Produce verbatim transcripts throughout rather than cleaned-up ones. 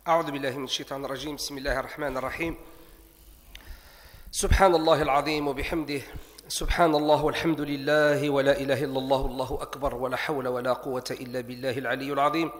أعوذ بالله من الشيطان الرجيم. بسم الله الرحمن الرحيم. سبحان الله العظيم وبحمده، سبحان الله والحمد لله ولا إله إلا الله والله أكبر ولا حول ولا قوة إلا بالله العلي العظيم.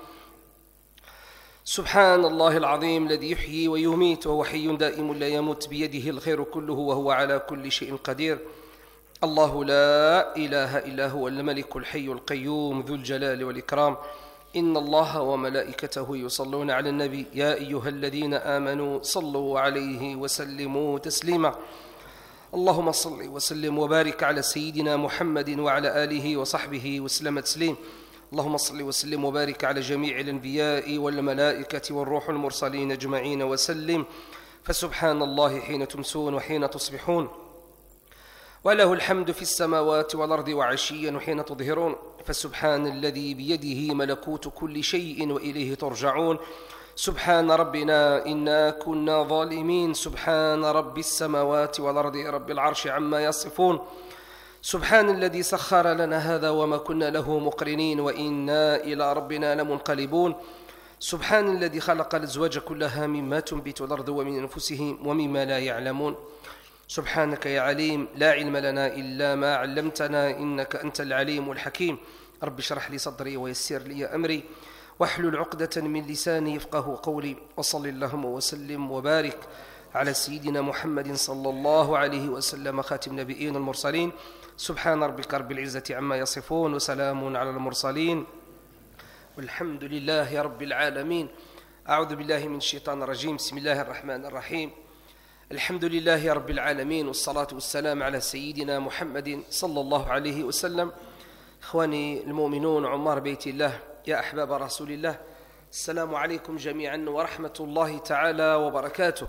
سبحان الله العظيم الذي يحيي ويميت وهو حي دائم لا يموت بيده الخير كله وهو على كل شيء قدير. الله لا إله إلا هو الملك الحي القيوم ذو الجلال والإكرام. إن الله وملائكته يصلون على النبي يا أيها الذين آمنوا صلوا عليه وسلموا تسليما. اللهم صل وسلم وبارك على سيدنا محمد وعلى آله وصحبه وسلم تسليم. اللهم صل وسلم وبارك على جميع الأنبياء والملائكة والروح المرسلين أجمعين وسلم. فسبحان الله حين تمسون وحين تصبحون، وله الحمد في السماوات والأرض وعشيا وحين تظهرون. فسبحان الذي بيده ملكوت كل شيء وإليه ترجعون. سبحان ربنا إنا كنا ظالمين. سبحان رب السماوات والأرض رب العرش عما يصفون. سبحان الذي سخر لنا هذا وما كنا له مقرنين وإنا إلى ربنا لمنقلبون. سبحان الذي خلق الأزواج كلها مما تنبت الأرض ومن أنفسهم ومما لا يعلمون. سبحانك يا عليم لا علم لنا إلا ما علمتنا إنك أنت العليم الحكيم. رب اشرح لي صدري ويسر لي أمري واحلل عقدة من لساني يفقه قولي. وصل اللهم وسلم وبارك على سيدنا محمد صلى الله عليه وسلم خاتم نبيين المرسلين. سبحان ربك رب العزة عما يصفون وسلام على المرسلين والحمد لله رب العالمين. أعوذ بالله من الشيطان الرجيم. بسم الله الرحمن الرحيم. الحمد لله رب العالمين والصلاة والسلام على سيدنا محمد صلى الله عليه وسلم. إخواني المؤمنون عمار بيت الله يا أحباب رسول الله، السلام عليكم جميعا ورحمة الله تعالى وبركاته.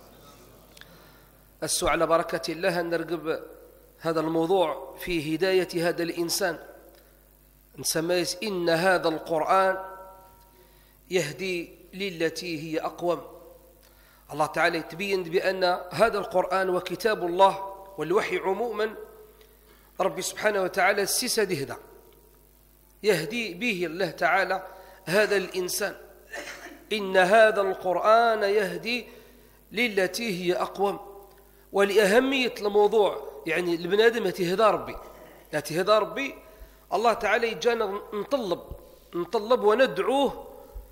أسوا على بركة الله أن نرقب هذا الموضوع في هداية هذا الإنسان، نسميه إن هذا القرآن يهدي للتي هي أقوم. الله تعالى يتبين بأن هذا القرآن وكتاب الله والوحي عموما ربي سبحانه وتعالى السيسة يهدى يهدي به الله تعالى هذا الإنسان. إن هذا القرآن يهدي للتي هي أقوم. ولأهمية الموضوع يعني البنادم يتهدى ربي يتهدى ربي الله تعالى يجانا نطلب نطلب وندعوه.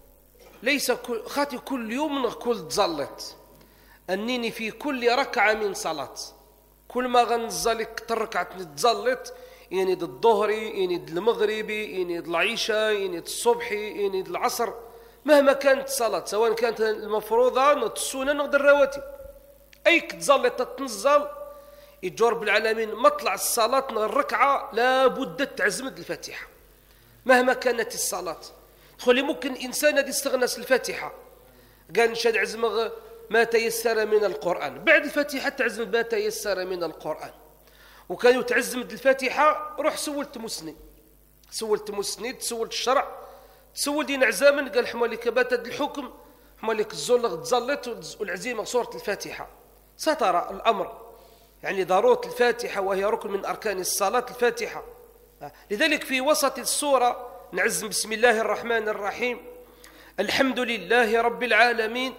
ليس خاتي كل يوم نقول تزلط أنني في كل ركعة من صلاة كل ما غنزلك تركعة نتزلط يعني ضد الظهري يعني ضد المغربي يعني ضد العشاء يعني ضد الصبحي يعني ضد العصر، مهما كانت الصلاة سواء كانت المفروضة نض السنة نض الرواتب أي كتزلط تتنزل يجور بالعالمين مطلع الصلاة الركعة لابد تعزمد الفاتحة مهما كانت الصلاة. خلي ممكن إنسان هذا يستغنى الفاتحة قال نشاد عزم ما تيسر من القرآن، بعد الفاتحة تعزم ما تيسر من القرآن. وكانوا تعزم الفاتحة روح سولت مسند سولت مسند سولت الشرع تسول دين عزاما قال حمالك باتد الحكم حمالك الزلغ تزلت والعزيمة صورة الفاتحة سترى الأمر يعني ضرورة الفاتحة وهي ركن من أركان الصلاة الفاتحة. لذلك في وسط السورة نعزم بسم الله الرحمن الرحيم. الحمد لله رب العالمين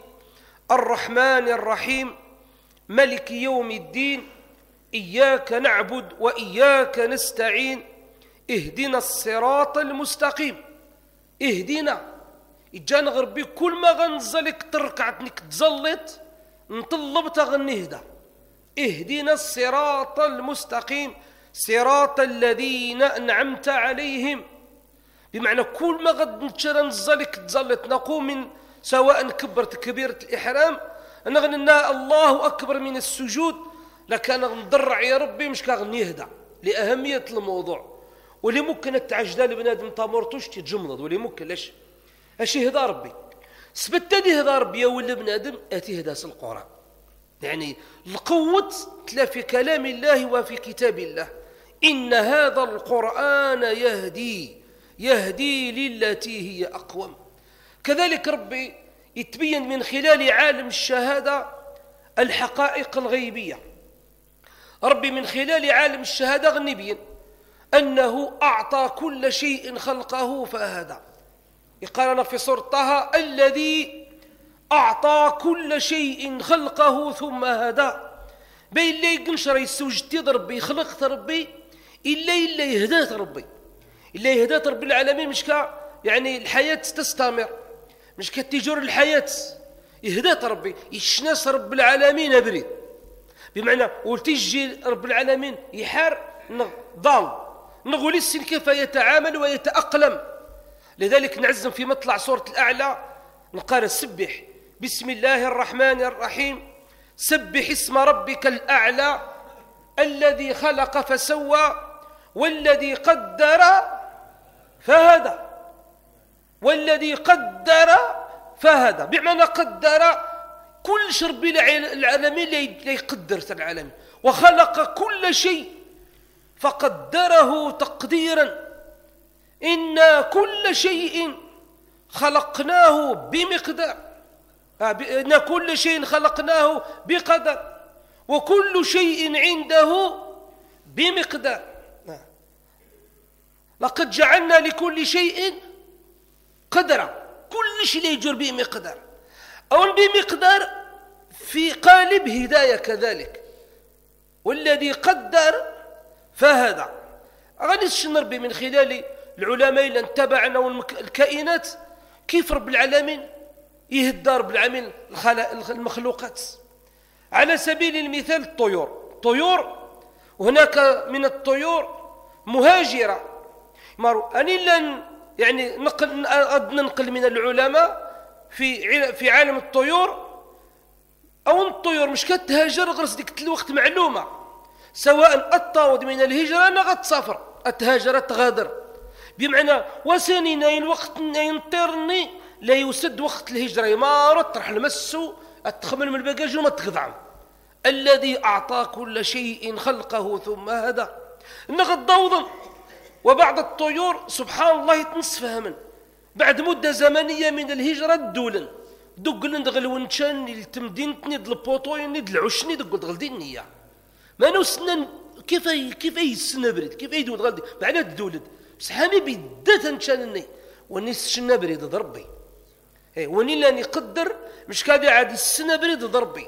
الرحمن الرحيم ملك يوم الدين إياك نعبد وإياك نستعين اهدنا الصراط المستقيم. اهدنا إجانا غربي كل ما غنزلك تركعتنك تزلط نطلب تغنهدا اهدنا الصراط المستقيم صراط الذين أنعمت عليهم. بمعنى كل ما غد نتشرى نزلك تزلط نقوم من سواء كبرت كبيرة الإحرام نغننا الله أكبر من السجود لكان نضرع يا ربي مش كان يهدى لأهمية الموضوع. ولي ممكن التعجدان لبنادم تامرتوش تتجمض ولي ممكن ليش اش يهدى ربي سبت دي هدى ربي يا ولي بنادم اتي هدى القرآن يعني القوة تلا في كلام الله وفي كتاب الله. إن هذا القرآن يهدي يهدي للتي هي أقوم. كذلك ربي يتبين من خلال عالم الشهادة الحقائق الغيبية. ربي من خلال عالم الشهادة غنبين أنه أعطى كل شيء خلقه فهدى. يقال في سورة طه الذي أعطى كل شيء خلقه ثم هدى. بين اللي يقنشر يستوجد ربي خلقت ربي إلا إلا يهدات ربي إلا يهدات رب العالمين. مش كا يعني الحياة تستمر، مش كتجور الحياة يهدات ربي يشناس رب العالمين أبريد، بمعنى وتجي رب العالمين يحار ضال نقول السن كيف يتعامل ويتأقلم. لذلك نعزم في مطلع سورة الأعلى نقال سبح بسم الله الرحمن الرحيم سبح اسم ربك الأعلى الذي خلق فسوى والذي قدر فهدى والذي قدر فهدى. بمعنى قدر كل شرب العالمين لا يقدر العالمين، وخلق كل شيء فقدره تقديرا. إنا كل شيء خلقناه بمقدار، إن كل شيء خلقناه بقدر وكل شيء عنده بمقدار. لقد جعلنا لكل شيء قدرا، كل شيء يجر بمقدار أو بمقدار في قالب هداية كذلك. والذي قدر فهدى. غادي نربي من خلال العلماء اللي اتبعنا والكائنات كيف رب العالمين يهدى رب العالمين المخلوقات. على سبيل المثال الطيور، الطيور وهناك من الطيور مهاجرة. أني لن يعني نقل ننقل من العلماء في في عالم الطيور أو الطيور مش كتهاجر غرس ديك الوقت معلومة، سواء الطاود من الهجرة أنا غتسافر أتهاجر تغادر، بمعنى وسنين الوقت ينطرني لا يسد وقت الهجرة ما رطرح المسو أتخمل من الباجاج وما تخضعم. الذي أعطى كل شيء خلقه ثم هدى. نغض ضوضا. وبعض الطيور سبحان الله يتنصفها من بعد مدة زمنية من الهجرة دولن دقلن دغل ونشان التمدينتني دل البوطويني دل العشني دقل دغل دينية ما نوسنن كيف كيف يسنى بريد كيف يدول غلدي بعد الدولد بس حامي بيدات نشانني ونيس شنا بريد ضربي اي وني لاني يقدر مش كادي عاد السنة بريد ضربي.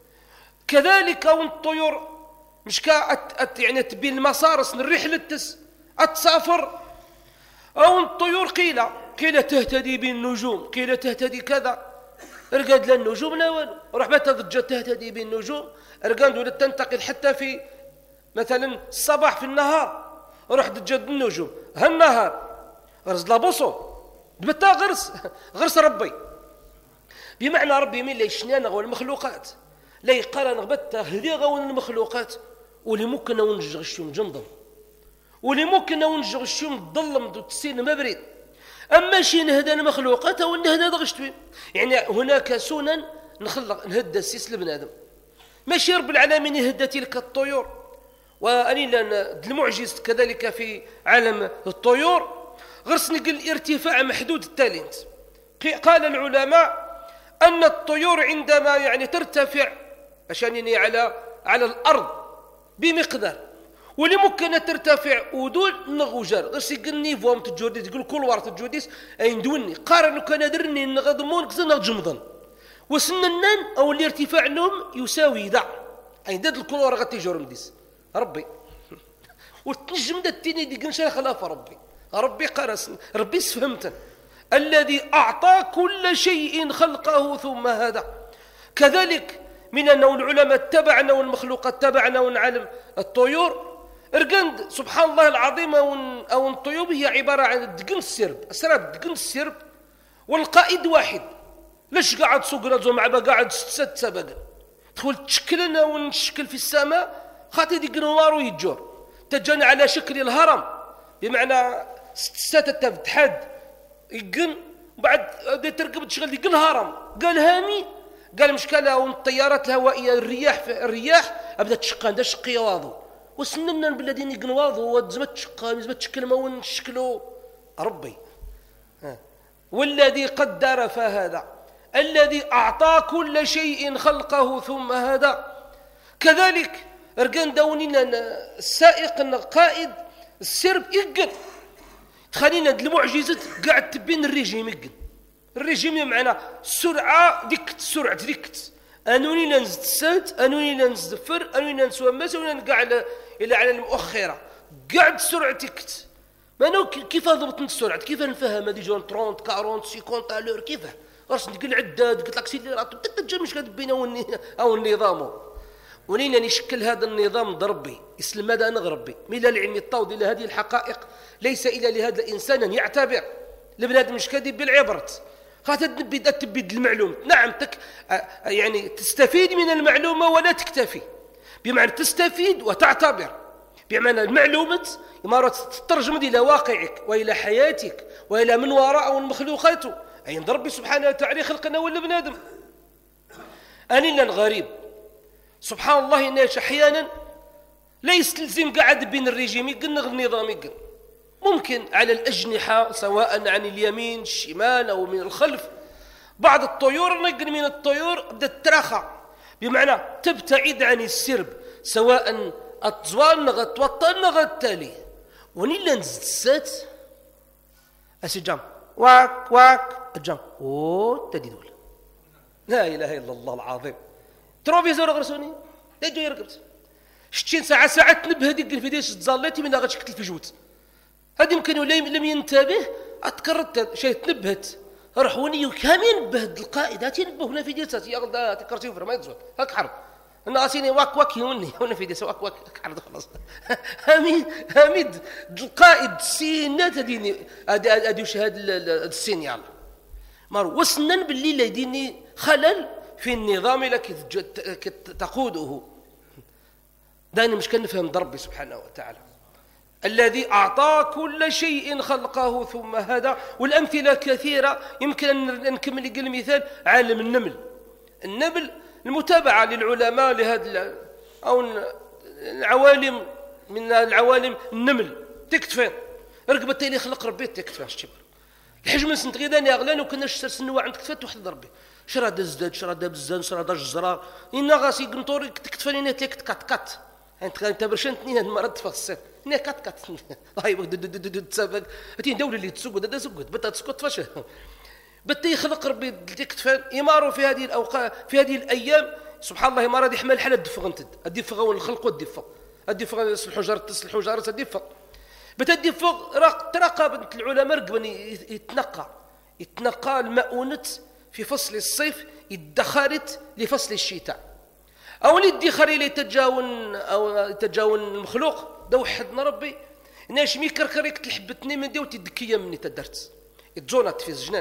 كذلك او الطيور مش كا أت أت يعني تبي المسارس الرحلة تس أتسافر أو الطيور قيل قيل تهتدي بالنجوم قيل تهتدي كذا رقاد للنجوم لا والو روح ما تضج تهتدي بالنجوم رقاد ولا تنتقل حتى في مثلا الصباح في النهار روح تجد النجوم هالنهار غرز لابوصو دبتا غرس غرس ربي بمعنى ربي من لا يشنانا غو المخلوقات لا يقارن غبتا هذي غو المخلوقات واللي ممكن نونج غشيم جنضم واللي ممكن نونج غشيم ظلم دو تسين مبرد. اما شي نهدى المخلوقات او نهدى غشتوين يعني هناك سنن نخلق نهدى السيس لبنادم ماشي رب العالمين يهدى تلك الطيور. واني لان المعجز كذلك في عالم الطيور غرس نقل ارتفاع محدود التالنت. قال العلماء ان الطيور عندما يعني ترتفع عشان على على الارض بمقدار واللي ممكن ترتفع ودول نغوجر غير سيقلني فوام تجودي تقول كل وارت تجوديس اين دوني قارنوا كان درني نغضمون كزنا جمضن وسننن او اللي ارتفاع لهم يساوي ذا اين داد الكل غتي جورم ديس ربي وتنجم دا التيني دي قنشا خلاف ربي ربي قرس ربي سفهمتن. الذي اعطى كل شيء خلقه ثم هدى. كذلك من أنه العلماء اتبعنا والمخلوقات اتبعنا ونعلم الطيور ارقند سبحان الله العظيم أو الطيور هي عبارة عن دقن السرب أسراب دقن السرب والقائد واحد ليش قاعد سوقنا زو مع قاعد ست سبق تقول تشكلنا ونشكل في السماء خاطي دقن نوار ويتجور تجانا على شكل الهرم بمعنى ست تفتحد يقن وبعد تركب تشغل دقن الهرم قال هامي قال مشكلة والطيارات الهوائية الرياح الرياح أبدأ تشقى ده شقية واضو وسننا بالذين يقنواضو وزمت تشقى زمت تشكل ما ونشكلوا ربي ها. والذي قدر فهدى. الذي أعطى كل شيء خلقه ثم هدى. كذلك رقان داونينا السائق القائد السرب يقن خلينا المعجزة قاعد تبين الرجيم يقن الريجيم معناه سرعة ديكت سرعة ديكت أنوني ننزد السات أنوني ننزد فر أنوني ننسوا ماس أنوني نقع على إلى على المؤخرة قعد سرعتك ما نو كيف ضبط السرعة كيف نفهم هذه جون ثلاثين أربعين خمسين الور كيف غاش ندير العداد قلت لك سيدي راه تتجا مش كتبين أو النظام ولينا نشكل هذا النظام ضربي يسلم هذا أنا غربي ملا العلم الطود إلى هذه الحقائق ليس إلا لهذا الإنسان أن يعتبر لبنادم مش كذب بالعبرة خاطر تبي تبيد المعلومة نعم تك يعني تستفيد من المعلومة ولا تكتفي بمعنى تستفيد وتعتبر بمعنى المعلومة ما تترجم إلى واقعك وإلى حياتك وإلى من وراء المخلوقات أي ربي سبحانه وتعالى خلقنا ولا بنادم أننا غريب سبحان الله الناس أحيانا لا يستلزم قاعد بين الرجيم يقلنا النظام يقل ممكن على الأجنحة سواء عن اليمين الشمال أو من الخلف بعض الطيور نقل من الطيور بدأت ترخى بمعنى تبتعد عن السرب سواء التزوال نغت توطن نغت تالي ونيلا نزد السات أسي جام واك واك الجام أوه تدي دول لا إله إلا الله العظيم تروفيزور غرسوني لا جاي رقبت شتين ساعة ساعة تنبه هذيك الفيديوش تزاليتي من غاتش كتل في جوت هذه يمكن لم ينتبه أتكررت شيء تنبهت روح وني كامل نبهد القائد هاتي نبه هنا فيديوهات يا غدا تكرتي وفر ما يتزوج هاك حرب انا اسيني واك واك يوني هنا فيديوهات واك واك حرب خلاص حميد حميد القائد السينات هذيني ادي شهاد السينيال مار وسنن باللي لديني خلل في النظام لك تقوده داني مش كنفهم ربي سبحانه وتعالى الذي أعطى كل شيء خلقه ثم هدى والأمثلة كثيرة يمكن أن نكمل يقول مثال عالم النمل النمل المتابعة للعلماء لهذا أو العوالم من العوالم النمل تكتفين رقبة اللي خلق ربي تكتفين شتبر الحجم من سنت غيداني أغلان وكنا شسر سنوى عندك تفات وحد ربي شرا دا زداد شرا دا بزان شرا دا جزرار إنا غاسي قنطوري تكتفاني نتلك كات كات انت انت برشنتني هاد المره تفصل هنا كات كات هاي تسابق هاتي دولة اللي تسوق دا تسوق بتا تسكت فاش بتا يخلق ربي تكتفان يماروا في هذه الاوقات في هذه الايام سبحان الله ما راضي يحمل حاله الدفغ انت الدفغ والخلق والدفغ الدفغ الحجر تصل الحجر الدفغ بتا الدفغ تراقب العلماء رقبا يتنقى يتنقى المؤونة في فصل الصيف يدخرت لفصل الشتاء أو الادخار اللي يتجاون أو يتجاون المخلوق ده وحدنا ربي ناش مي كركريك الحبتني من دي وتدكية مني تدرت يتزونات في الجنان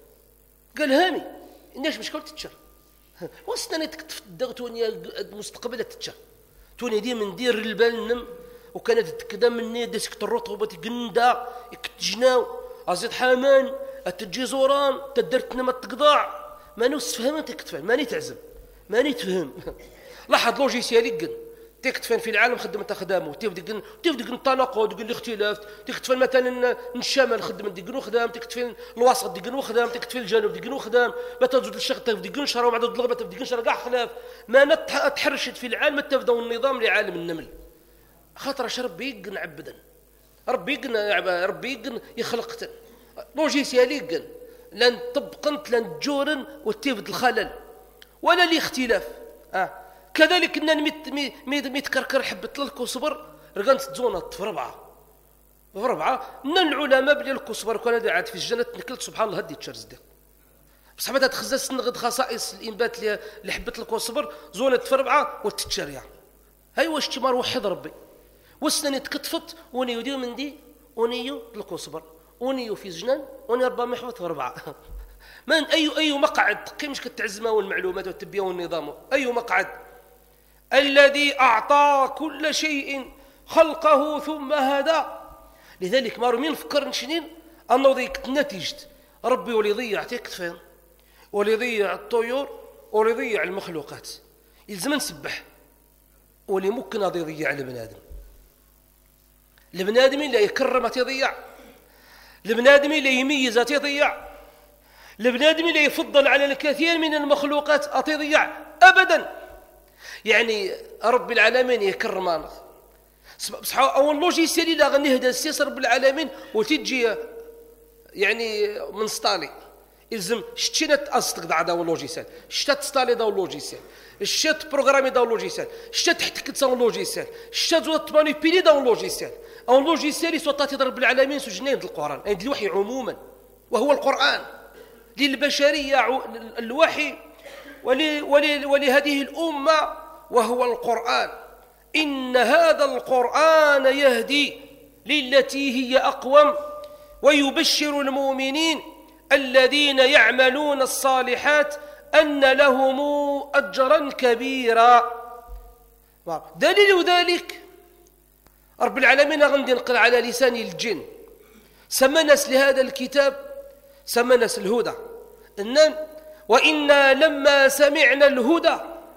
قال هامي ناش مش كنت تتشر وسناني تكتف الدغت وني المستقبل تتشر توني دي من دير البال نم وكانت تكدا مني ديسك الرطوبة تقندا يكتجناو أزيد حامان أتجي زوران تدرت نما تقضاع ما نوس فهمت تكتفان ماني تعزم ماني تفهم لاحظ لوجيسيالي قن تكتفن في العالم خدمة خدامه تفدق تفدق التناقض تقول الاختلاف تكتفن مثلا الشمال خدمة دقنو خدام تكتفن الوسط دقنو خدام تكتفن الجنوب دقنو خدام ما تزود الشرق تفدقن شرا وما تزود الغرب تفدقن شرا كاع خلاف ما نتحرشت في العالم تفدوا النظام لعالم النمل خاطر ربي يقن عبدا ربي يقن ربي يقن يخلقتن لوجيسيالي قن لن تبقنت لن تجورن وتفد الخلل ولا الاختلاف آه. كذلك ان ميت ميت ميتكركر حبت لك وصبر رقنت تزونت في ربعه في ربعه ان العلماء بلي لك وصبر كان عاد في الجنه نكلت سبحان الله هدي تشرز دي بصح بعدا تخزس نغد خصائص الانبات اللي حبت لك وصبر زونت في ربعه وتتشريع هاي واش تمر وحد ربي وسنني تكتفت وني يديو من دي ونيو لك وصبر ونيو في جنان وني ربا محوط في ربعه من أي أي مقعد كيمش كتعزمه والمعلومات والتبية والنظام أي مقعد الذي أعطى كل شيء خلقه ثم هدى لذلك ما رمين فكر نشنين أنه ذيك نتيجة ربي ولي يضيع تكتفين ولي يضيع الطيور ولي يضيع المخلوقات يلزم نسبح ولي ممكن هذا يضيع البنادم البنادم اللي يكرم تضيع البنادم اللي يميز تضيع البنادم اللي يفضل على الكثير من المخلوقات أتضيع أبدا يعني رب العالمين يكرمنا بصح أول لوجيسيال لا غنهدى السيس رب العالمين وتجي يعني من سطالي يلزم شتينا تأصدق دا داو لوجيسيال، شتا تستالي داو لوجيسيال، شتا تبروغرامي داو لوجيسيال، شتا تحتك تسان لوجيسيال، شتا تزود تمانيبيلي داو لوجيسيال، أو لوجيسيال يسوطاتي رب العالمين سجنين القرآن، عند الوحي عموما وهو القرآن للبشرية الوحي ول ول ولهذه الأمة وهو القرآن. إن هذا القرآن يهدي للتي هي أقوم ويبشر المؤمنين الذين يعملون الصالحات أن لهم أجرا كبيرا. دليل ذلك رب العالمين غندي نقل على لسان الجن، سمى ناس لهذا الكتاب سمى ناس الهدى، إن وإنا لما سمعنا الهدى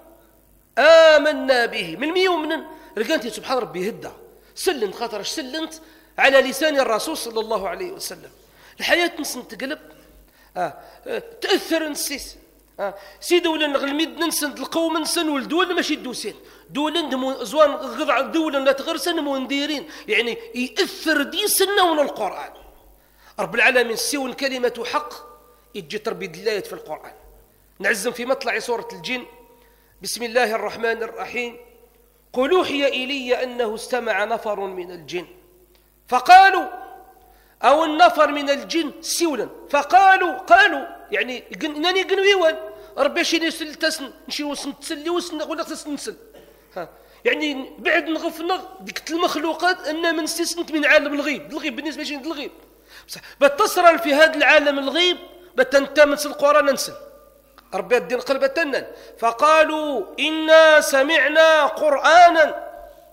آمنا به. من ميوم رقانتي سبحان ربي هدى سلنت خاطر سلنت على لسان الرسول صلى الله عليه وسلم. الحياة نسن تقلب آه. آه. تأثر نسيس آه. سيدي ولا نغلميد ننسن القوم نسن والدول ماشي دوسين دول زوان غضع دول لا تغرسن منديرين، يعني يأثر دي سنة من القرآن. رب العالمين سوى كلمة حق يجي تربي دلاية في القرآن. نعزم في مطلع سورة الجن بسم الله الرحمن الرحيم قل أوحي إلي أنه استمع نفر من الجن فقالوا، أو النفر من الجن سولا فقالوا قالوا يعني إنني قنويوان ربي شي نسل تسن نشي وسن تسلي وسن ولا تسنسل ها، يعني بعد نغفنا ديك المخلوقات أن من سسنت من عالم الغيب. الغيب بالنسبة لي الغيب بصح بتصرل في هذا العالم الغيب بتنتمس القرآن ننسل ربي الدين قلبتنا. فقالوا إنا سمعنا قرآنا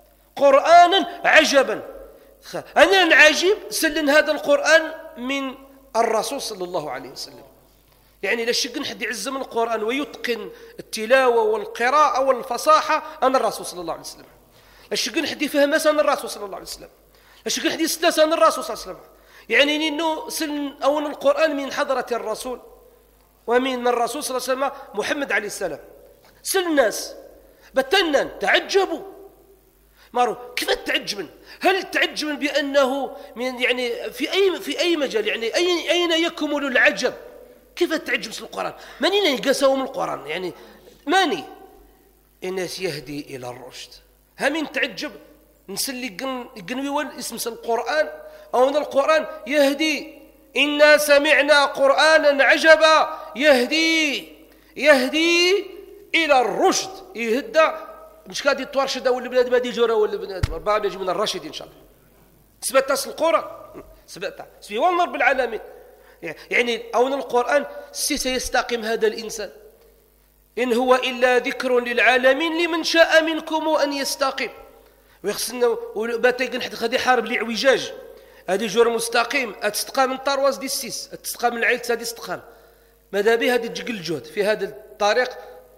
قرآنا عجبا. أنا العجيب سلن هذا القرآن من الرسول صلى الله عليه وسلم، يعني لا شك حد يعزم القرآن ويتقن التلاوة والقراءة والفصاحة أنا الرسول صلى الله عليه وسلم. لا شك حد يفهم أنا الرسول صلى الله عليه وسلم. لا شك حد يستاس أنا الرسول صلى الله عليه وسلم. يعني إنه سلن أول القرآن من حضرة الرسول ومن الرسول صلى الله عليه وسلم محمد عليه السلام. سل الناس بتنن تعجبوا مارو كيف تعجبن؟ هل تعجبن بأنه من يعني في أي في أي مجال، يعني أين أين يكمل العجب؟ كيف تعجب في القرآن؟ ماني يقاسوا من القرآن، يعني ماني الناس يهدي إلى الرشد. همين تعجب نسلي جن جنوي اسم القرآن أو أن القرآن يهدي. إنا سمعنا قرآنا عجبا يهدي يهدي إلى الرشد. يهدى مش كادي تورشد ولا بلاد ما دي جورا ولا بلاد ربما يجي من الرشد إن شاء الله. سبت أصل القرآن سبت سبي والله رب العالمين، يعني أو أن القرآن سيستقيم هذا الإنسان إن هو إلا ذكر للعالمين لمن شاء منكم أن يستقيم. ويخصنا وباتيقن حتى خدي حارب لعوجاج هذه جور مستقيم أتستقام من طارواز دي السيس أتستقام من العيل هذه استقام ماذا بها هذه تجيك الجهد في هذا الطريق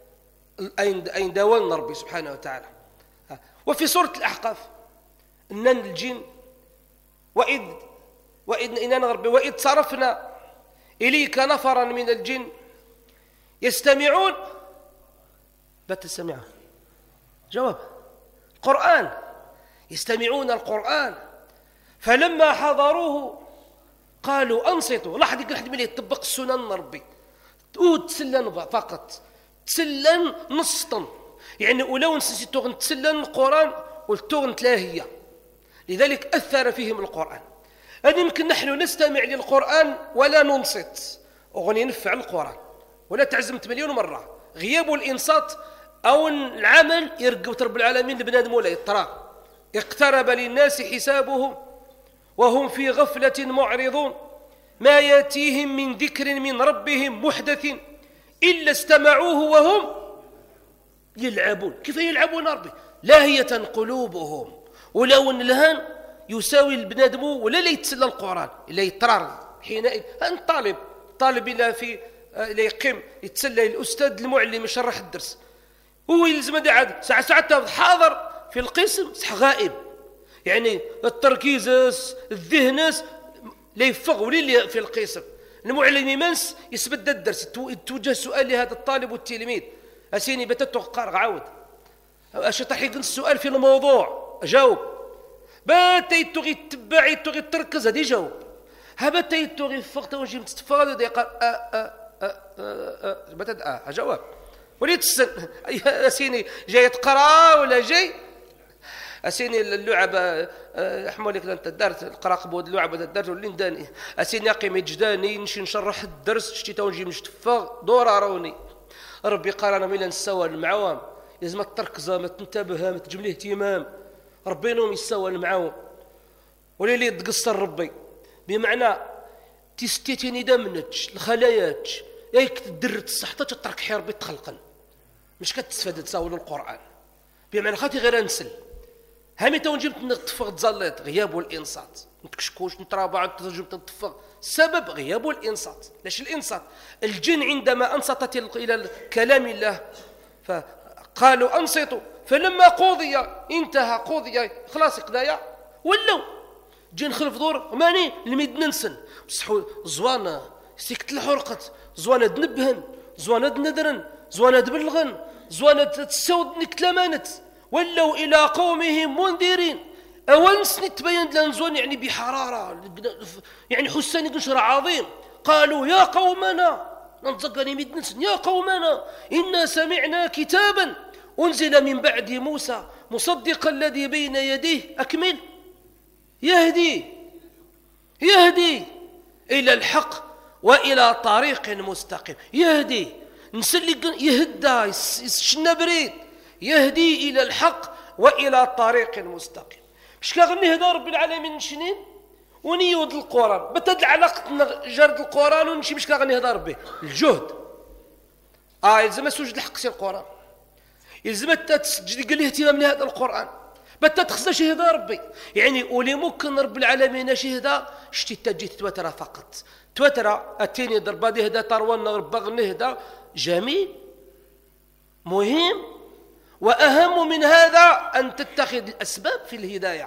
أين داولنا ربي سبحانه وتعالى. وفي سورة الأحقاف أن الجن وإذ وإذ إننا ربي وإذ صرفنا إليك نفرا من الجن يستمعون بتستمعون جواب القرآن يستمعون القرآن فلما حضروه قالوا أنصتوا. لاحظ يقول حد ملي يطبق السنن ربي وتسلن فقط تسلن نصطن، يعني ولو نسيتو نتسلن القرآن ولتو نتلاهية، لذلك أثر فيهم القرآن. أن يمكن نحن نستمع للقرآن ولا ننصت وغني نفع القرآن ولا تعزمت مليون مرة. غياب الإنصات أو العمل يرقب رب العالمين لبنادم ولا يطرى. اقترب للناس حسابهم وهم في غفلة معرضون ما يأتيهم من ذكر من ربهم محدث إلا استمعوه وهم يلعبون. كيف يلعبون ربي؟ لاهية قلوبهم. ولو أن الهان يساوي البنادم ولا لا يتسلى القرآن إلا يطرر حينئذ. أن طالب طالب إلا في لا يقيم يتسلى الأستاذ المعلم يشرح الدرس هو يلزم هذا عاد ساعة ساعة حاضر في القسم صح غائب، يعني التركيز الذهن لا يفغ ولي في القسم. المعلم يمنس يسبد الدرس توجه سؤال لهذا الطالب والتلميذ أسيني بتتوقع عاود أش تحقق السؤال في الموضوع أجاوب باتي تغي تبعي تغي تركز هذه جاوب هبت يتوغي فقط ونجي متفرد ودي قال ا ا ا ا بتد ا جواب وليت السن اسيني جاي تقرا ولا جاي اسيني اللعبه حمولك انت دارت القراق بود اللعبه دارت اللي نداني اسيني قيمه جداني نمشي نشرح الدرس شتي تو نجي نشتفى دور روني ربي قال انا ميلا نسوى المعوام لازم تركز ما تنتبه ما تجيب ليه اهتمام ربي نوم يسوى المعوام ولا اللي تقصر ربي بمعنى تستيتيني دمنج الخلايات ياك تدرت الصحطه تترك حي ربي تخلقن مش كتستفاد تساول القران بمعنى خاطي غير انسل هامي تو جبت نطفق تزلط غياب الانصات نتكشكوش نترابع تجيب تطفق السبب غياب الانصات لاش الانصات الجن عندما انصتت الى كلام الله فقالوا انصتوا فلما قضي انتهى قضي خلاص قضايا ولو جن خلف دور ماني الميد ننسن بصح زوانه سيكت الحرقت زوانه دنبهن زوانه دندرن زوانه دبلغن زوانه تسود نكتلمانت ولوا الى قومهم منذرين اونس تبين لنا زوان يعني بحراره يعني حساني قشر عظيم قالوا يا قومنا ننطقني ميد ننسن يا قومنا انا سمعنا كتابا انزل من بعد موسى مصدقا الذي بين يديه اكمل يهدي يهدي إلى الحق وإلى طريق مستقيم يهدي نسلي يهدى يسشنا بريد يهدي إلى الحق وإلى طريق مستقيم مش كاغني هذا رب العالمين شنين ونيود القرآن بتد علاقة جرد القرآن ونمشي مش كاغني هذا ربي الجهد آه يلزم سوجد الحق سير القرآن يلزم تسجد قال لي اهتمام لهذا القرآن بتا تخصى شهدا ربي يعني ولي ممكن رب العالمين شهدا شتي تجي توتر فقط توتر اتيني ضربه دي هدا تروان ربغ نهدا جميل مهم واهم من هذا ان تتخذ الاسباب في الهدايه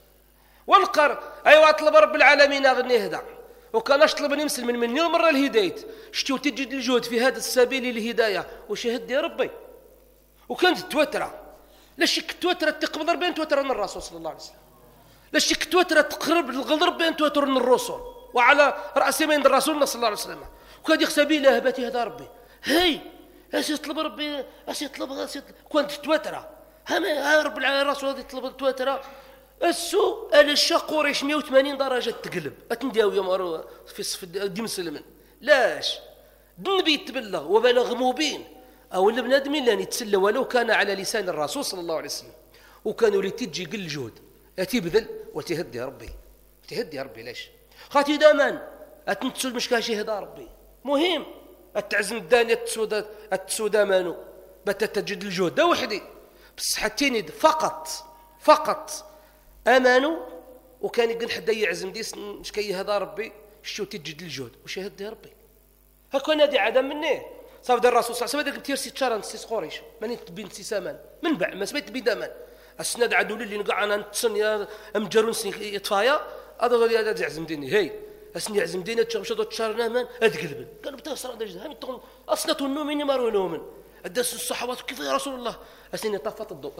والقر ايوا طلب رب العالمين غني هدا وكان اطلب نمسل من مليون مره الهدايه شتي وتجد الجهد في هذا السبيل الهدايه وشهد يا ربي وكانت توتره لاش كتوتر تقبض بين توتر الرسول صلى الله عليه وسلم لاش كتوتر تقرب الغضب بين توتر الرسل وعلى راس من الرسول صلى الله عليه وسلم وكاد سبيل هبتي هذا ربي هي اش يطلب ربي اش يطلب اش كنت توتر ها رب الرسول هذا يطلب توتر السوء الشا قريش مئة وثمانين درجه تقلب اتنداو يا مر في صف دي مسلمين لاش النبي يتبلى وبلغ مبين أو البنادم اللي يتسلى ولو كان على لسان الرسول صلى الله عليه وسلم وكانوا اللي تجي قل الجهد تبذل وتهدي يا ربي تهدي يا ربي ليش خاطي دامان أتنتسل مش كاشي هدا ربي مهم التعزم الدانية التسودة التسودة مانو بتتجد الجهد ده وحدي بس حتيني فقط فقط أمانو وكان يقول حدا يعزم ديس مش كي هدا ربي شو تجد الجهد وش يهدي يا ربي هكا نادي عدم منه صاف دار الرسول صلى الله عليه وسلم داك تيرسي تشارن سيس قريش ماني تبين سي سامان من بعد ما سميت بيدامان السناد عدو اللي نقع انا نتسن يا امجرون سني يطفايا هذا غادي هذا يعزم ديني هي اسني يعزم ديني تمشى تشارنا مان هاد قلبن قالوا بتا صرا داج هاني تقول اصلا النوم مارو نومن الدس الصحابه كيف يا رسول الله اسني طفت الضوء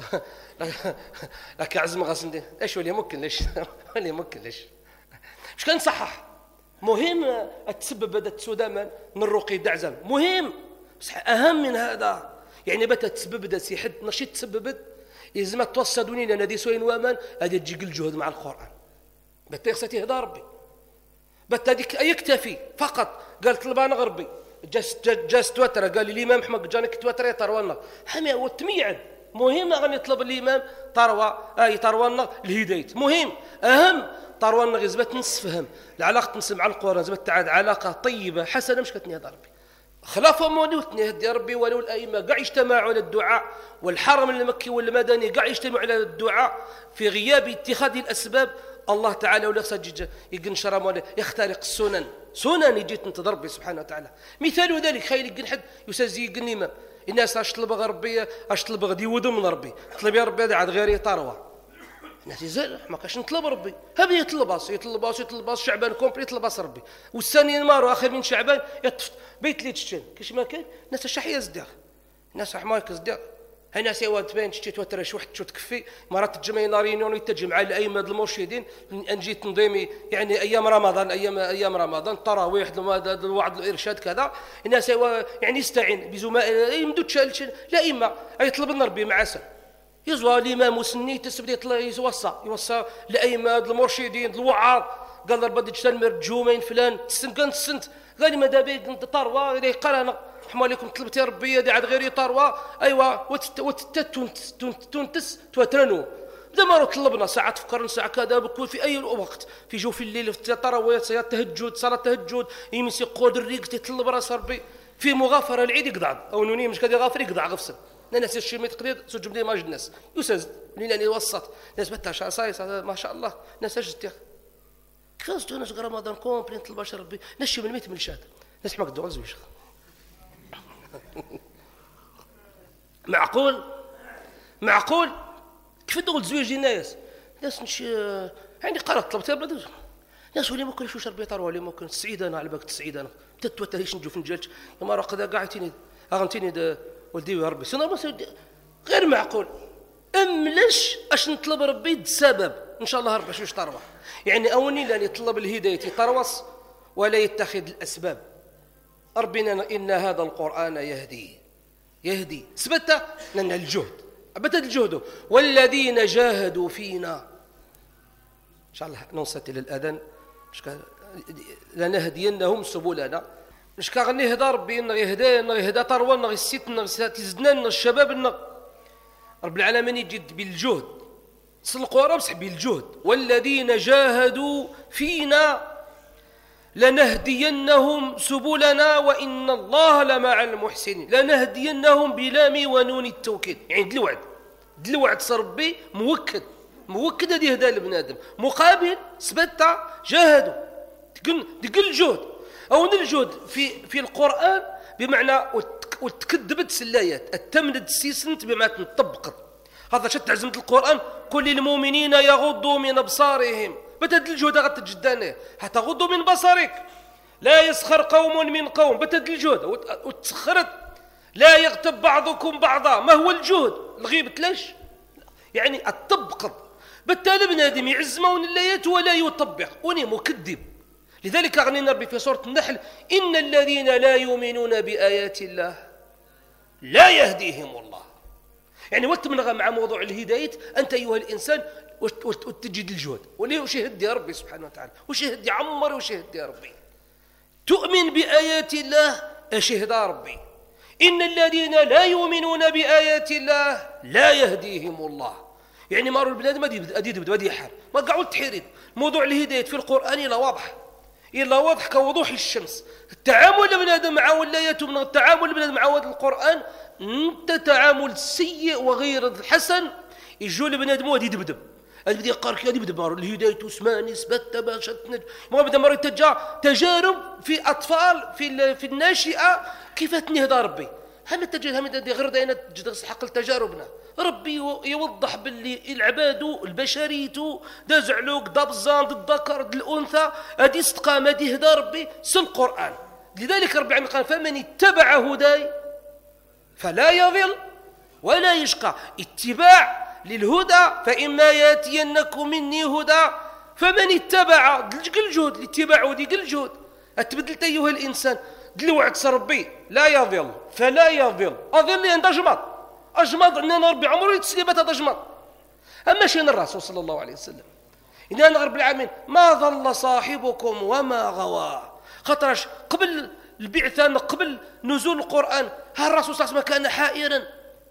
لك عزم غاسندي ايش ولا ممكن ليش ولا ممكن ليش مش كان صحح مهم تسبب هذا السودامان من الرقي دعزم مهم بصح اهم من هذا يعني بتا تسبب دا سي حد نشيط تسببت لازم توصدوني لان هذه سوين وامان هذه تجي الجهد مع القران بتا يخصتي هذا ربي بتا هذيك يكتفي فقط قال طلب انا غربي جاس جاس توتر قال لي الامام محمد جانك توتر يطرونا حمي هو التميعد مهم غني يطلب الامام طروى اي طرونا الهدايه مهم اهم طرونا غزبت نصفهم العلاقه نسمع مع القران زعما تعاد علاقه طيبه حسنه مش كتني هذا ربي خلافه مولوتني هدي ربي ولو الائمه قاع يجتمعوا على الدعاء والحرم المكي والمدني قاع يجتمعوا على الدعاء في غياب اتخاذ الاسباب الله تعالى ولا سجج يقنشر ولا يخترق السنن سنن يجي تنتظر ربي سبحانه وتعالى مثال ذلك خيل يقن حد يسزي يقن الامام الناس اش طلب ربي اش طلب غدي ودم من ربي طلب يا ربي هذا عاد غير يطروى نتيجه ما كاش نطلب ربي هذا يطلب باص يطلب باص يطلب باص شعبان كومبليت يطلب باص ربي والثاني مارو اخر من شعبان يطفت بيت لي تشتن كاش ما كان ناس شحيه زدار ناس حمايك زدار هنا سوا تبان شتي توترش واحد شو تكفي مرات تجمع نارينيون تجمع الائمه المرشدين نجي تنظيمي يعني ايام رمضان ايام ايام رمضان التراويح الوعظ الارشاد كذا هنا سوا يعني يستعين بزملاء يمدو تشالش لا اما يطلب لنا ربي معسل يزوى الامام وسني تسبدي يوصى يوصى الائمه المرشدين الوعاظ قال ربي تجتمع جومين فلان تسن كان سنت قال ما دابا طروه اللي قال انا رحمه عليكم طلبت يا ربي هذه عاد غير طروه ايوا وتتونتس توترنوا دابا طلبنا ساعه تفكرنا ساعه كذا بكون في اي وقت في جوف الليل في التراويح صلاه التهجد صلاه التهجد يمسي قود الريق تطلب راس ربي في مغافره العيد يقطع او نوني مش كادي غافر يقطع غفصل ناس الشيء ما تقدر سجم لي ماج الناس يسز لاني وسط ناس بتاع صاي ما شاء الله ناس اجت كيفاش ناس رمضان كومبلين طلب ربي نشي من الميت من الشهاده ناس ما قدوا زوج معقول معقول كيف تقول زوج الناس ناس نشي يعني قرات طلبت بدو ناس ولي ممكن شو شربي طار ولي ممكن تسعيد انا على بالك تسعيد انا تتوتهيش نجو في نجلت يا مرة قدا قاعدتيني اغنتيني ولدي يا ربي سنه بس غير معقول املش اش نطلب ربي بسبب ان شاء الله ربي شوش طروه يعني اوني لان يطلب الهدايه يطروس ولا يتخذ الاسباب ربنا ان هذا القران يهدي يهدي سبت لان الجهد ابدا الجهد والذين جاهدوا فينا ان شاء الله نوصل الى الاذان لنهدينهم سبلنا مش كغني هدا ربي انه يهدى انه يهدى طروه انه يسيت انه تزدنا انه الشباب انه رب العالمين يجد بالجهد سلقوا بصح بالجهد والذين جاهدوا فينا لنهدينهم سبلنا وإن الله لمع المحسنين لنهدينهم بلام ونون التوكيد يعني دلوعد دلوعد صربي موكد موكد هذه يهدى لبنادم مقابل سبتا جاهدوا تقل الجهد أو الجهد في في القرآن بمعنى وتكذبت سلايات التمند سيسنت بما تنطبقت هذا شت عزمة القرآن كل المؤمنين يغضوا من أبصارهم بتد الجهد غتجدانه حتى غضوا من بصرك لا يسخر قوم من قوم بتد الجهد وتسخرت لا يغتب بعضكم بعضا ما هو الجهد الغيبة ليش يعني الطبق بالتالي بنادم يعزم اللايات ولا يطبق وني مكذب لذلك أغنينا ربي في سورة النحل إن الذين لا يؤمنون بآيات الله لا يهديهم الله يعني وتمنغ مع موضوع الهداية أنت أيها الإنسان وتجد الجهد وليه وش يهدي يا ربي سبحانه وتعالى وش يهدي عمر وش يهدي يا ربي تؤمن بآيات الله أشهد يا ربي إن الذين لا يؤمنون بآيات الله لا يهديهم الله يعني مارو البلاد ما أديد بدأ بدي حال ما قعود تحيرين موضوع الهداية في القرآن إلا واضح إلا واضح كوضوح الشمس التعامل بنادم مع ولايته من التعامل بنادم مع القرآن أنت تعامل سيء وغير الحسن يجوا لبنادم ودي دبدب هذا بدي يقارك هذه بدي مارو الهداية اسماني سبت باش ما بدا مارو تجا تجارب في أطفال في في الناشئة كيف تنهض ربي هم التجارب هم غير داينا تجد حق التجاربنا ربي يوضح باللي العباد البشرية دا زعلوك دا بزان دا الذكر دا الأنثى هذه استقامة هذه هدى ربي سن القرآن لذلك ربي عم قال فمن اتبع هداي فلا يضل ولا يشقى اتباع للهدى فإما ياتينكم مني هدى فمن اتبع دل جهد الاتباع ودي قل جهد اتبدلت أيها الإنسان دلوعد ربي لا يضل فلا يضل أضل عند أجمط أجمط أننا ربي عمره يتسليبات هذا أجمط أما شين الرسول صلى الله عليه وسلم إننا رب العالمين ما ضل صاحبكم وما غوى خطرش قبل البعثة قبل نزول القرآن ها الرسول صلى الله عليه وسلم كان حائرا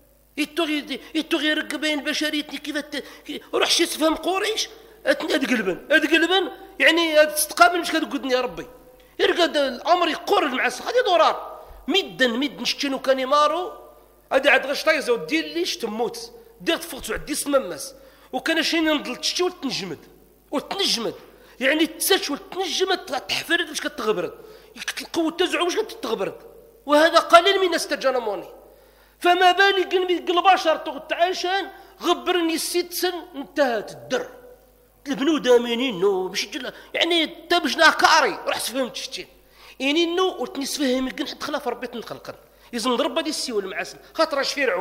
يتغي يتغي يرق بين البشرية كيف روح شي تفهم قريش اتقلبن اتقلبن يعني تستقابل مش كتقول يا ربي يرقد الامر يقر مع هذه دورار مدن مدن شنو كان يمارو هذه عاد غشطايزه ودير ليش تموت دير تفقتو عندي سممس وكان شي نضل تشتي وتنجمد وتنجمد يعني تساش وتنجمد تحفرد واش كتغبرد القوه تزعو واش كتغبرد وهذا قليل من استجنموني فما بالك البشر تعيشان غبرني ست سن انتهت الدر البنود امينين نو باش يعني تبجنا كاري راح تفهمت شتي يعني نو وتنسفهم كن حتى خلاف ربي تنخلقن يزم ضرب هذه السيول المعسل خاطر اش فرعون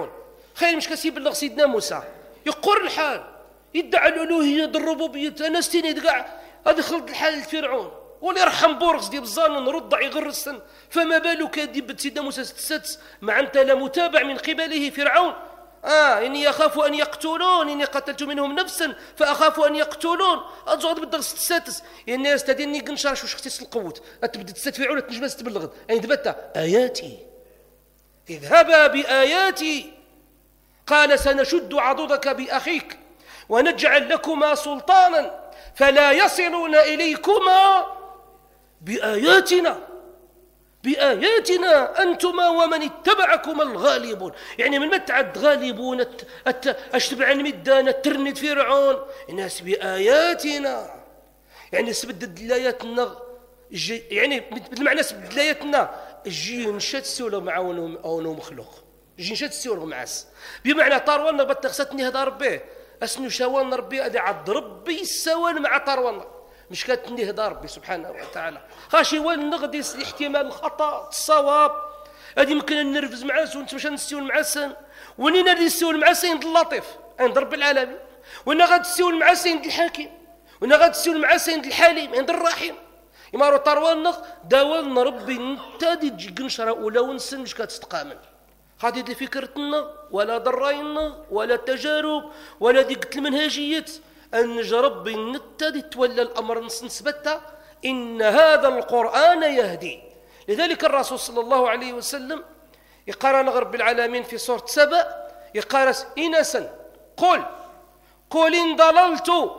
خير مش كاسي يبلغ سيدنا موسى يقر الحال يدعي الالوهيه الربوبيه انا ستيني كاع هذا خلط الحال لفرعون واللي يرحم بورغس ديال الظالم نرضع يغر السن فما بالك ديب سيدنا موسى ستسدس مع انت لا متابع من قبله فرعون اه اني اخاف ان يقتلون اني قتلت منهم نفسا فاخاف ان يقتلون اجود بالدغ ستساتس يعني استديني قنشر شو شختي القوت تبدا تستفعوا ولا تنجم تبلغ يعني دبتا اياتي اذهبا باياتي قال سنشد عضدك باخيك ونجعل لكما سلطانا فلا يصلون اليكما باياتنا بآياتنا أنتما ومن اتبعكما الغالبون يعني من متعد غالبون أشتبع المدان الترند فرعون الناس بآياتنا يعني سبدد دلاياتنا يعني بالمعنى سبدد دلاياتنا الجين شات السولة مع ونو مخلوق الجين شات السولة معاس بمعنى طاروانا بتغسطني هذا ربي أسنو شوان ربي أدي عد ربي السوان مع طاروانا مش كاتني هدا ربي سبحانه وتعالى خاشي وين نغدي احتمال الخطا الصواب هذه يمكن نرفز مع وانت مش نستيون مع السن ونين غادي نستيون مع سيد اللطيف عند رب العالمين وانا غادي نستيون مع سيد الحكيم وانا غادي نستيون مع سيد الحليم عند الرحيم يمارو طروان داولنا ربي انت دي تجي قنشره ولا ونسن مش كتستقامن هذه دي فكرتنا ولا ضراينا ولا تجارب ولا دي قلت المنهجيات أن ربي نتدي تولى الأمر نسبتها إن هذا القرآن يهدي لذلك الرسول صلى الله عليه وسلم يقرأ رب العالمين في سورة سبأ يقرأ إنسا قل قل إن ضللت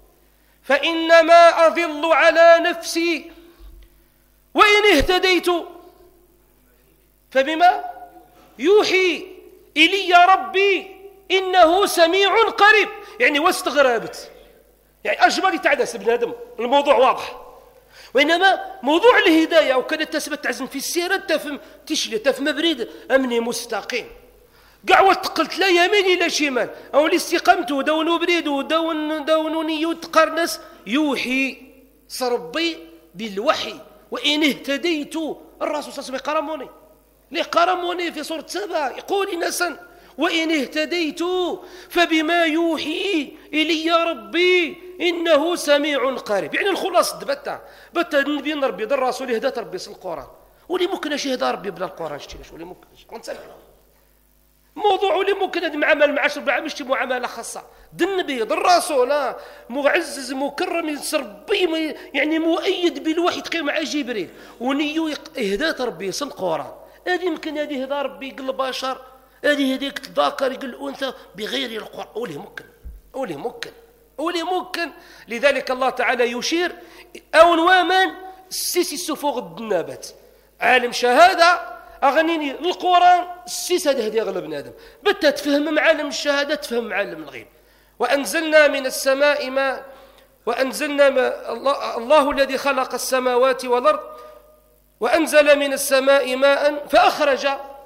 فإنما أضل على نفسي وإن اهتديت فبما يوحي إلي ربي إنه سميع قريب يعني واستغربت يعني أجمل يتعدس ابن آدم الموضوع واضح وإنما موضوع الهداية وكانت تثبت تعزم في السيرة تفهم تشلي تفهم بريد أمني مستقيم قعوة قلت لا يمين لا شمال أو الاستقامت ودون بريد ودون دونني يتقرنس يوحي صربي بالوحي وإن اهتديت الرسول صلى الله عليه وسلم قرموني ليه قرموني في سورة سبأ يقول إنسان وإن اهتديت فبما يوحي إلي ربي إنه سميع قريب يعني الخلاص دبتا بتا النبي ربي در رسول هدات ربي في القرآن ولي ممكن أشي هدا ربي بلا القرآن شتيش ولي ممكن موضوع ولي ممكن هذه معاملة مع عشر بعام مشتي معاملة خاصة النبي در رسول معزز مكرم يسربي يعني مؤيد بالوحي تقيم مع جبريل ونيو إهدات ربي في القرآن هذه يمكن هذه هدا ربي قل البشر هذه هذيك تذاكر يقول الأنثى بغير القرآن أولي ممكن أولي ممكن أولي ممكن لذلك الله تعالى يشير أو ومن السيسي السفوغ النبات عالم شهادة أغنيني القرآن السيس هذه هذه أغلب بنادم بتا تفهم معالم الشهادة تفهم معالم الغيب وأنزلنا من السماء ماء وأنزلنا ما الله, الله الذي خلق السماوات والأرض وأنزل من السماء ماء فأخرج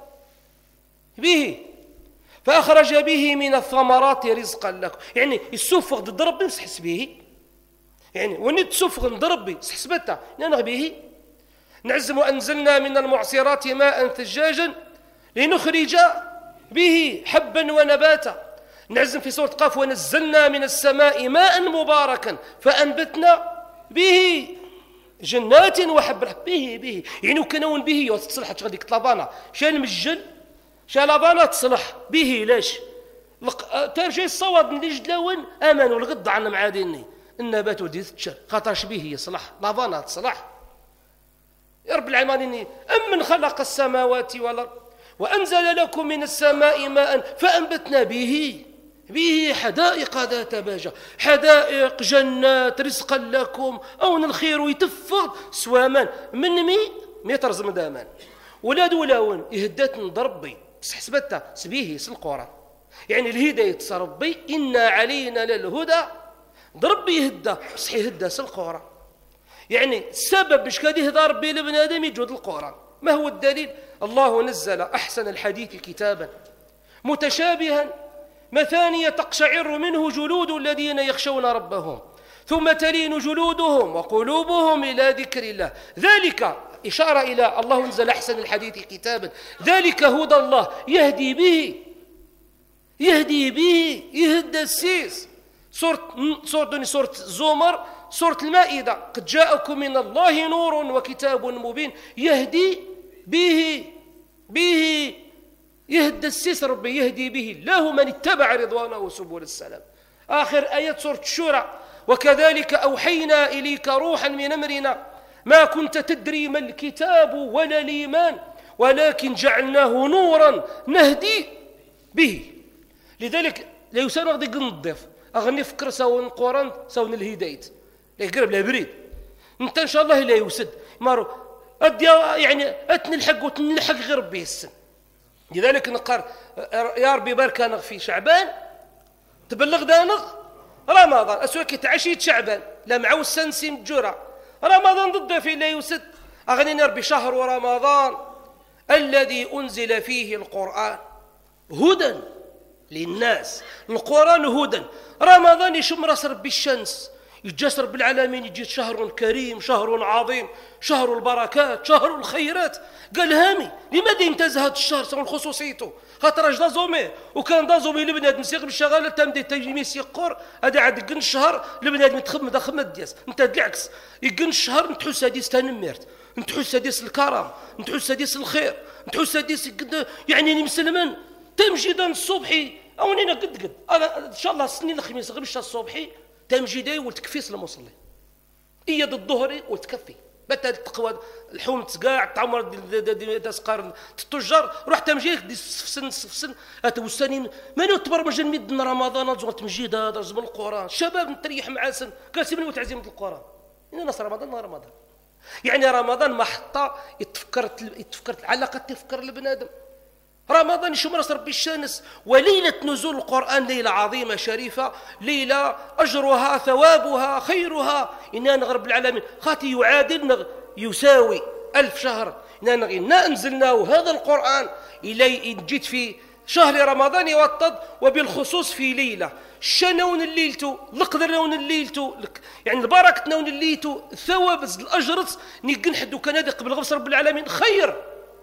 به فأخرج به من الثمرات رزقا لكم يعني السفغ ضرب نسحس به يعني ونيت سفغ ضرب سحسبتها ننغ به نعزم وأنزلنا من المعصرات ماء ثجاجا لنخرج به حبا ونباتا نعزم في سورة قاف ونزلنا من السماء ماء مباركا فأنبتنا به جنات وحب به به يعني كنون به وتصلح تغديك طلبانا شان مجل شالابانا تصلح به ليش ترجي الصواب من الجدلاون امنوا الغد عنا معاديني النبات ودي تشر خاطرش به يصلح لابانا تصلح يا رب العالمين امن خلق السماوات والارض وانزل لكم من السماء ماء فانبتنا به به حدائق ذات بهجة حدائق جنات رزقا لكم أو الخير ويتفض سوامان من مي متر زمدامان ولاد ولاون يهدات ضربي حسبتها سبيه سن القرآن يعني الهداية ربي إن علينا للهدى ضربي يهدى صحيح يهدى سن القرآن يعني السبب مش كده يهدى ربي لابن آدم يجود القرآن ما هو الدليل الله نزل أحسن الحديث كتابا متشابها مثانية تقشعر منه جلود الذين يخشون ربهم ثم تلين جلودهم وقلوبهم إلى ذكر الله ذلك إشارة إلى الله أنزل أحسن الحديث كتابا ذلك هدى الله يهدي به يهدي به يهدى السيس. سورة سورة سورة الزمر، سورة المائدة، قد جاءكم من الله نور وكتاب مبين يهدي به به يهدى السيس ربي يهدي به الله من اتبع رضوانه سبل السلام. آخر آيات سورة الشورى، وكذلك أوحينا إليك روحا من أمرنا ما كنت تدري ما الكتاب ولا الإيمان ولكن جعلناه نورا نهدي به. لذلك لا يسال غادي نضيف أغني فكر ساون القرآن ساون الهداية لا يقرب لا بريد أنت إن شاء الله لا يوسد مارو أدي يعني أتنلحق وتنلحق غير به السن. لذلك نقر يا ربي بارك أنا في شعبان تبلغ دانغ رمضان أسوكي تعشيت شعبان لا معو السنسي مجورة رمضان ضد في لا يوسد أغني ربي شهر رمضان الذي أنزل فيه القرآن هدى للناس. القرآن هدى. رمضان يشم راس ربي الشمس يجاس رب العالمين يجي شهر كريم شهر عظيم شهر البركات شهر الخيرات. قال هامي لماذا يمتاز هذا الشهر سواء خصوصيته خاطر اش دازومي وكان دازومي لبنادم سيغ بالشغاله تمدي تجميس يقر هذا عاد يقن الشهر لبنادم تخدم دا خدمه دياس انت العكس يقن الشهر نتحس هاديس تنمرت نتحس هاديس الكرم نتحس هاديس الخير نتحس هاديس يعني مسلمان تمجيدا الصبحي او نينا قد قد انا ان شاء الله السنين الخميس غير الشهر الصبحي تمجيدي والتكفيس المصلي اياد الظهري والتكفي بتا التقوى الحوم تقاع تعمر تسقار التجار روح تمجيد في سن في سن اتوسانين ما نتبرمج ميدنا رمضان زغت تمجيد هذا زم القران الشباب نتريح مع سن قال سيبني وتعزيمه القران إن نص رمضان رمضان يعني رمضان محطه يتفكرت يتفكرت العلاقه تفكر البنادم. رمضان يشم راس ربي الشانس وليلة نزول القرآن ليلة عظيمة شريفة ليلة أجرها ثوابها خيرها إنا نغرب العالمين خاتي يعادل يساوي ألف شهر إنا إنا أنزلناه هذا القرآن إلي جيت في شهر رمضان يوطد وبالخصوص في ليلة شنون الليلتو لقدر نون الليلتو يعني البركة نون الليلتو الثواب الأجرت نيقن حدو كان هذا قبل غفص رب العالمين خير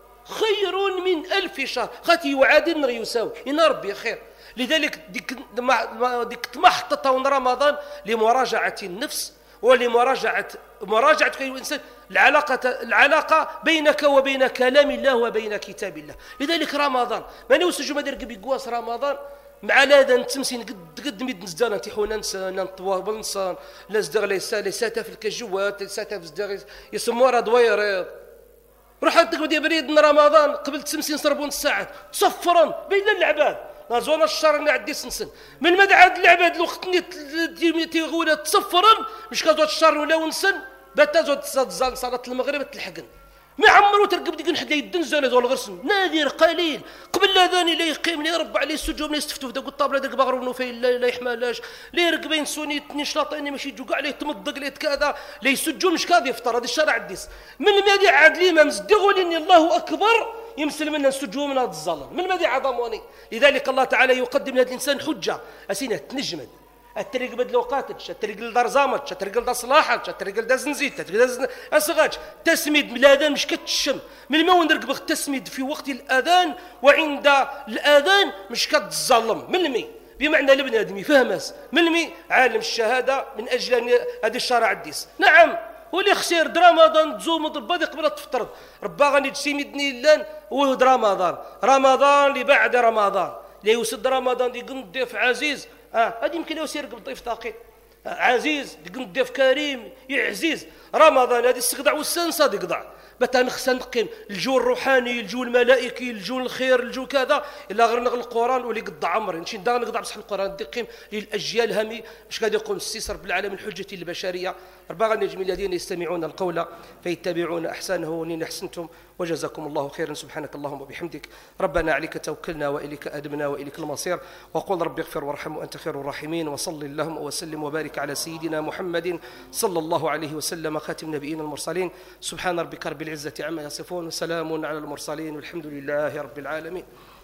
خير من ألف شهر خاتي يعادل يساوي إن ربي خير. لذلك ديك ديك محطة رمضان لمراجعة النفس ولمراجعة مراجعة كل إنسان العلاقة العلاقة بينك وبين كلام الله وبين كتاب الله. لذلك رمضان ما نوسج ما درك بيقواس رمضان مع لاذا نتمسين قد قد ميد نزدان نتيحونا نسان نطوابل نسان لا زدغ ليس ليساتا في الكجوات ليساتا في زدغ يسموها راه دويريض روح انت بدي بريد رمضان قبل تمسين صربون الساعات تصفرا بين العباد نازونا الشهر اللي عدي سنسن من مدى عاد العباد الوقت تيغولا تصفرا مش كازوت الشهر ولا ونسن باتا زود تصاد صلاة المغرب تلحقن ما عمرو ترقب ديك حدا يدن زال ولا غرسن نادر قليل قبل الاذان لا يقيم لا يربع عليه السجود لا يستفتوا في داك الطابله داك باغر ونوفيل لا, لا يحمالاش لا يرقبين سوني تني شلاطيني ماشي يجوق عليه تمضق ليه كذا لا يسجوا مش كاذا يفطر هذا الشرع الديس من مادي عاد الامام زدغوا لي الله اكبر يمسل منا نسجوا من هذا الظلم من مادي عظموني. لذلك الله تعالى يقدم لهذا الانسان حجه اسينه تنجمد الطريق بدل وقاتش الطريق لدار زامت الطريق لدار صلاحات الطريق لدار زنزيت الطريق لدار اسغاج تسميد من الاذان مش كتشم من ما ونرقب تسميد في وقت الاذان وعند الاذان مش كتظلم من المي بمعنى الابن ادم يفهمس من المي عالم الشهاده من اجل ان هذا الشرع الديس نعم ولي خسير رمضان تزوم ضربه قبل تفطر ربا غادي تسيمدني لان وهد رمضان رمضان اللي بعد رمضان لا يوسد رمضان يقن ضيف عزيز اه هذه يمكن يصير قبل ضيف ثقيل آه عزيز يقن ضيف كريم يا عزيز رمضان هذه السقدع والسنسه يقضع بتا نخصنا نقيم الجو الروحاني الجو الملائكي الجو الخير الجو كذا الا غير نغل القران ولي قد عمر نمشي ندا نقضع بصح القران دقيم للاجيال هامي مش قاعد يقوم السيسر بالعالم الحجه البشريه اربعه النجم الذين يستمعون القول فيتبعون احسنه ونين احسنتم وجزاكم الله خيرا. سبحانك اللهم وبحمدك ربنا عليك توكلنا واليك ادمنا واليك المصير وقل رب اغفر وارحم وانت خير الراحمين وصل اللهم وسلم وبارك على سيدنا محمد صلى الله عليه وسلم خاتم النبيين المرسلين. سبحان ربك رب العزه عما يصفون وسلام على المرسلين والحمد لله رب العالمين.